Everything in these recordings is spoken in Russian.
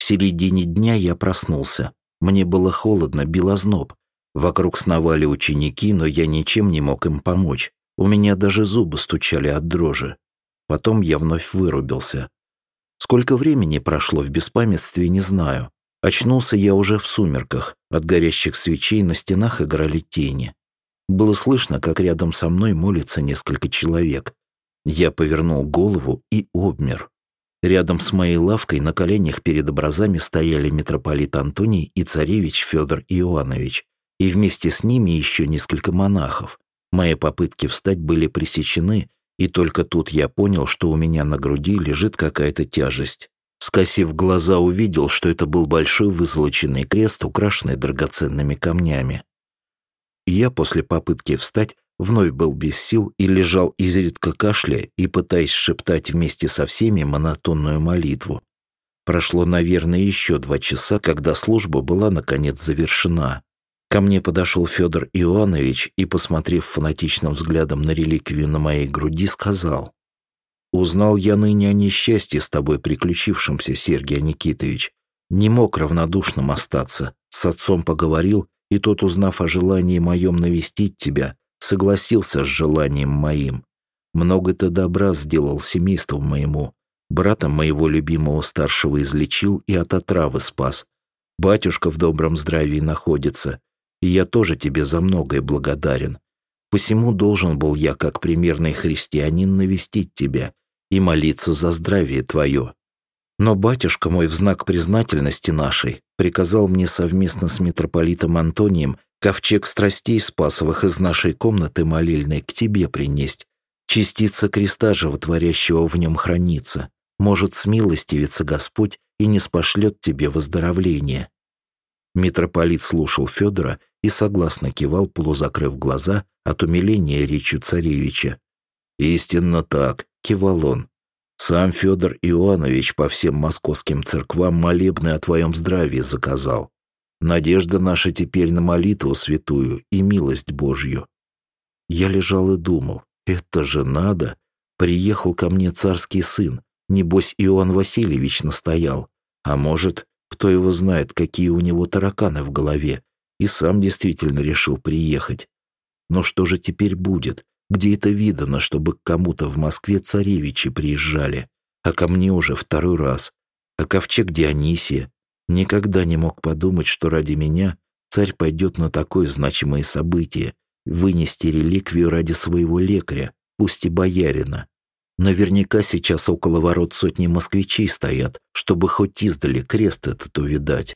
середине дня я проснулся. Мне было холодно, бил озноб. Вокруг сновали ученики, но я ничем не мог им помочь. У меня даже зубы стучали от дрожи. Потом я вновь вырубился. Сколько времени прошло в беспамятстве, не знаю. Очнулся я уже в сумерках. От горящих свечей на стенах играли тени. Было слышно, как рядом со мной молится несколько человек. Я повернул голову и обмер. Рядом с моей лавкой на коленях перед образами стояли митрополит Антоний и царевич Федор Иоаннович, и вместе с ними еще несколько монахов. Мои попытки встать были пресечены, и только тут я понял, что у меня на груди лежит какая-то тяжесть. Скосив глаза, увидел, что это был большой вызолоченный крест, украшенный драгоценными камнями. Я после попытки встать вновь был без сил и лежал изредка кашляя и пытаясь шептать вместе со всеми монотонную молитву. Прошло, наверное, еще 2 часа, когда служба была наконец завершена. Ко мне подошел Федор Иоаннович и, посмотрев фанатичным взглядом на реликвию на моей груди, сказал: «Узнал я ныне о несчастье с тобой приключившемся, Сергий Никитович. Не мог равнодушным остаться. С отцом поговорил, и тот, узнав о желании моем навестить тебя, согласился с желанием моим. Много ты добра сделал семейству моему. Брата моего любимого старшего излечил и от отравы спас. Батюшка в добром здравии находится, и я тоже тебе за многое благодарен. Посему должен был я, как примерный христианин, навестить тебя и молиться за здравие твое. Но батюшка мой в знак признательности нашей приказал мне совместно с митрополитом Антонием ковчег страстей Спасовых из нашей комнаты молельной к тебе принесть. Частица креста животворящего в нем хранится. Может, смилостивится Господь и не спошлет тебе выздоровление». Митрополит слушал Федора и согласно кивал, полузакрыв глаза от умиления речью царевича. «Истинно так», — кивал он. «Сам Федор Иоаннович по всем московским церквам молебны о твоем здравии заказал. Надежда наша теперь на молитву святую и милость Божью». Я лежал и думал, это же надо. Приехал ко мне царский сын, небось Иоанн Васильевич настоял. А может, кто его знает, какие у него тараканы в голове, и сам действительно решил приехать. Но что же теперь будет? Где это видано, чтобы к кому-то в Москве царевичи приезжали, а ко мне уже 2-й раз? А ковчег Дионисия? Никогда не мог подумать, что ради меня царь пойдет на такое значимое событие, вынести реликвию ради своего лекаря, пусть и боярина. Наверняка сейчас около ворот сотни москвичей стоят, чтобы хоть издали крест этот увидать.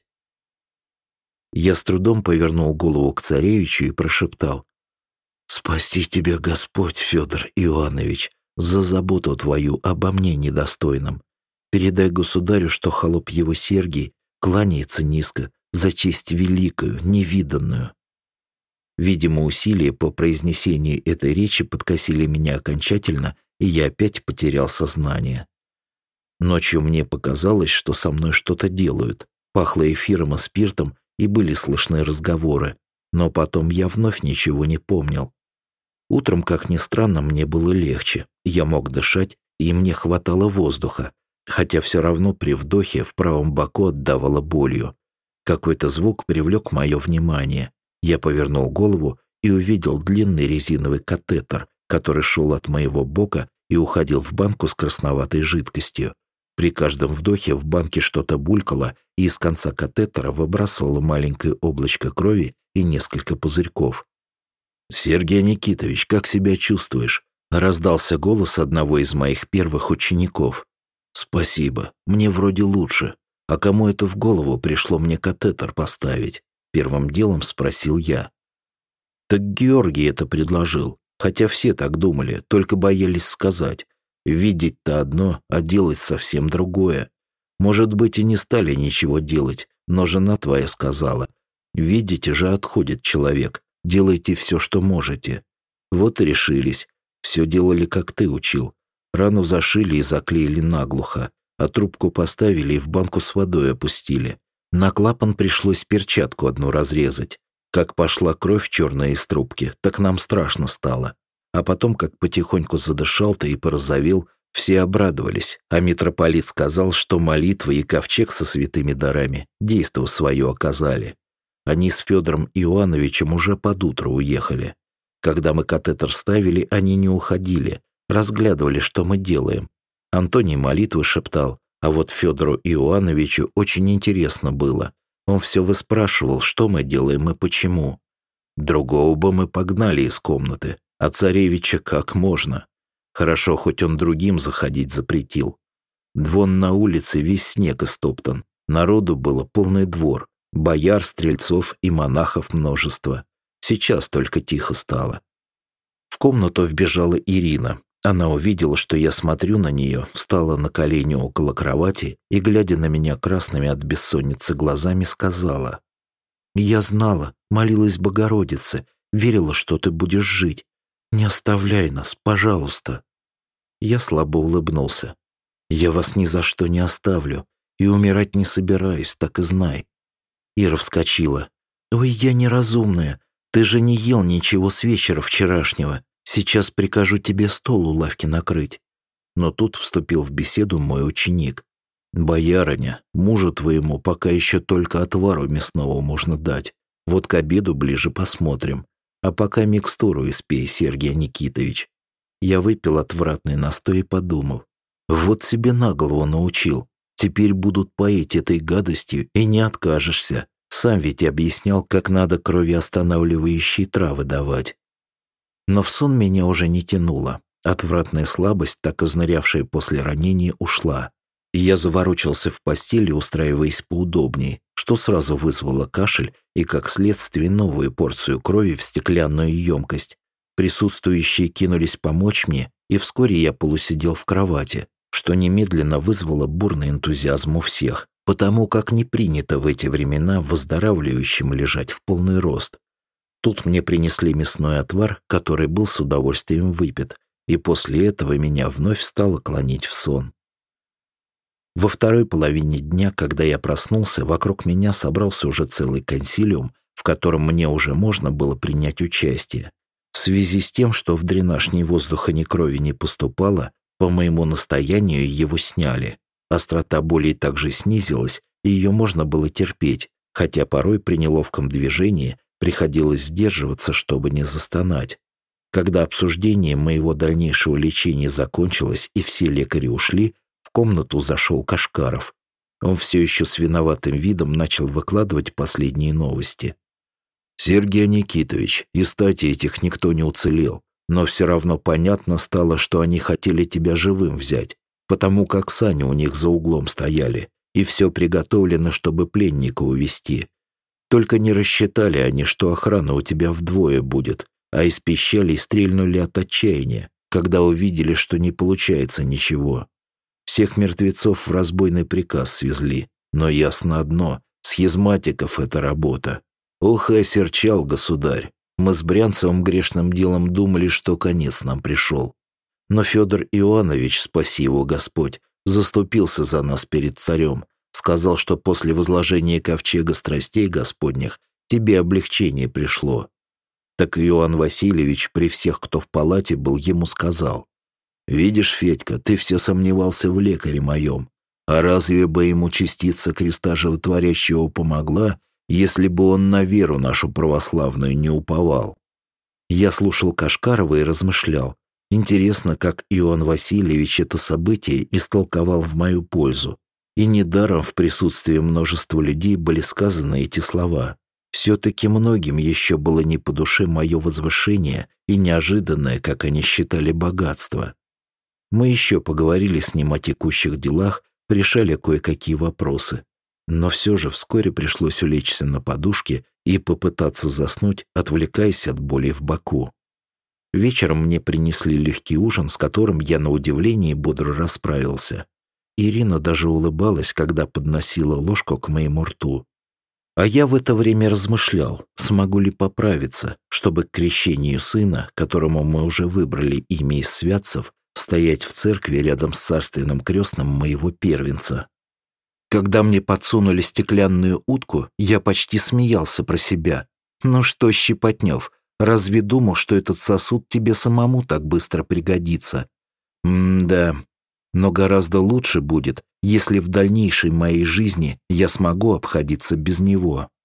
Я с трудом повернул голову к царевичу и прошептал: «Спаси тебя, Господь, Федор Иоаннович, за заботу твою обо мне недостойном. Передай государю, что холоп его Сергий кланяется низко за честь великую, невиданную». Видимо, усилия по произнесению этой речи подкосили меня окончательно, и я опять потерял сознание. Ночью мне показалось, что со мной что-то делают. Пахло эфиром и спиртом, и были слышны разговоры. Но потом я вновь ничего не помнил. Утром, как ни странно, мне было легче. Я мог дышать, и мне хватало воздуха, хотя все равно при вдохе в правом боку отдавало болью. Какой-то звук привлек мое внимание. Я повернул голову и увидел длинный резиновый катетер, который шел от моего бока и уходил в банку с красноватой жидкостью. При каждом вдохе в банке что-то булькало, и из конца катетера выбрасывало маленькое облачко крови и несколько пузырьков. «Сергей Никитович, как себя чувствуешь?» — раздался голос одного из моих первых учеников. «Спасибо, мне вроде лучше. А кому это в голову пришло мне катетер поставить?» — первым делом спросил я. «Так Георгий это предложил, хотя все так думали, только боялись сказать. Видеть-то одно, а делать совсем другое. Может быть, и не стали ничего делать, но жена твоя сказала: видите же, отходит человек, делайте все, что можете. Вот и решились, все делали, как ты учил. Рану зашили и заклеили наглухо, а трубку поставили и в банку с водой опустили. На клапан пришлось перчатку одну разрезать. Как пошла кровь черная из трубки, так нам страшно стало. А потом, как потихоньку задышал-то и порозовел, Все обрадовались, а митрополит сказал, что молитва и ковчег со святыми дарами действо свое оказали. Они с Федором Иоановичем уже под утро уехали. Когда мы катетер ставили, они не уходили, разглядывали, что мы делаем. Антоний молитвы шептал, а вот Федору Иоановичу очень интересно было. Он все выспрашивал, что мы делаем и почему. Другого бы мы погнали из комнаты, а царевича как можно. Хорошо, хоть он другим заходить запретил. Вон на улице весь снег истоптан, народу было полный двор, бояр, стрельцов и монахов множество. Сейчас только тихо стало. В комнату вбежала Ирина. Она увидела, что я смотрю на нее, встала на колени около кровати и, глядя на меня красными от бессонницы глазами, сказала: «Я знала, молилась Богородице, верила, что ты будешь жить. Не оставляй нас, пожалуйста». Я слабо улыбнулся. «Я вас ни за что не оставлю и умирать не собираюсь, так и знай». Ира вскочила. «Ой, я неразумная. Ты же не ел ничего с вечера вчерашнего. Сейчас прикажу тебе стол у лавки накрыть». Но тут вступил в беседу мой ученик. «Боярыня, мужу твоему пока еще только отвару мясного можно дать. Вот к обеду ближе посмотрим. А пока микстуру испей, Сергей Никитович». Я выпил отвратный настой и подумал. Вот себе на голову научил. Теперь будут поить этой гадостью и не откажешься. Сам ведь объяснял, как надо кровоостанавливающие травы давать. Но в сон меня уже не тянуло. Отвратная слабость, так изнурявшая после ранения, ушла. И я заворочился в постели, устраиваясь поудобнее, что сразу вызвало кашель и, как следствие, новую порцию крови в стеклянную емкость. Присутствующие кинулись помочь мне, и вскоре я полусидел в кровати, что немедленно вызвало бурный энтузиазм у всех, потому как не принято в эти времена выздоравливающим лежать в полный рост. Тут мне принесли мясной отвар, который был с удовольствием выпит, и после этого меня вновь стало клонить в сон. Во второй половине дня, когда я проснулся, вокруг меня собрался уже целый консилиум, в котором мне уже можно было принять участие. В связи с тем, что в дренаж ни воздуха, ни крови не поступало, по моему настоянию его сняли. Острота боли также снизилась, и ее можно было терпеть, хотя порой при неловком движении приходилось сдерживаться, чтобы не застонать. Когда обсуждение моего дальнейшего лечения закончилось и все лекари ушли, в комнату зашел Кашкаров. Он все еще с виноватым видом начал выкладывать последние новости. «Сергей Никитович, из стати этих никто не уцелел, но все равно понятно стало, что они хотели тебя живым взять, потому как сани у них за углом стояли, и все приготовлено, чтобы пленника увезти. Только не рассчитали они, что охрана у тебя вдвое будет, а из пищали стрельнули от отчаяния, когда увидели, что не получается ничего. Всех мертвецов в разбойный приказ свезли, но ясно одно — схизматиков это работа. Ох, и осерчал государь. Мы с Брянцевым грешным делом думали, что конец нам пришел. Но Федор Иоанович, спаси его Господь, заступился за нас перед царем, сказал, что после возложения ковчега страстей Господних тебе облегчение пришло. Так Иоанн Васильевич при всех, кто в палате был, ему сказал: «Видишь, Федька, ты все сомневался в лекаре моем, а разве бы ему частица креста животворящего помогла, если бы он на веру нашу православную не уповал?» Я слушал Кашкарова и размышлял. Интересно, как Иоанн Васильевич это событие истолковал в мою пользу. И недаром в присутствии множества людей были сказаны эти слова. Все-таки многим еще было не по душе мое возвышение и неожиданное, как они считали, богатство. Мы еще поговорили с ним о текущих делах, решали кое-какие вопросы. Но все же вскоре пришлось улечься на подушке и попытаться заснуть, отвлекаясь от боли в боку. Вечером мне принесли легкий ужин, с которым я на удивление бодро расправился. Ирина даже улыбалась, когда подносила ложку к моему рту. А я в это время размышлял, смогу ли поправиться, чтобы к крещению сына, которому мы уже выбрали имя из святцев, стоять в церкви рядом с царственным крестным моего первенца. Когда мне подсунули стеклянную утку, я почти смеялся про себя. «Ну что, Щепотнев, разве думал, что этот сосуд тебе самому так быстро пригодится?» Да, Но гораздо лучше будет, если в дальнейшей моей жизни я смогу обходиться без него.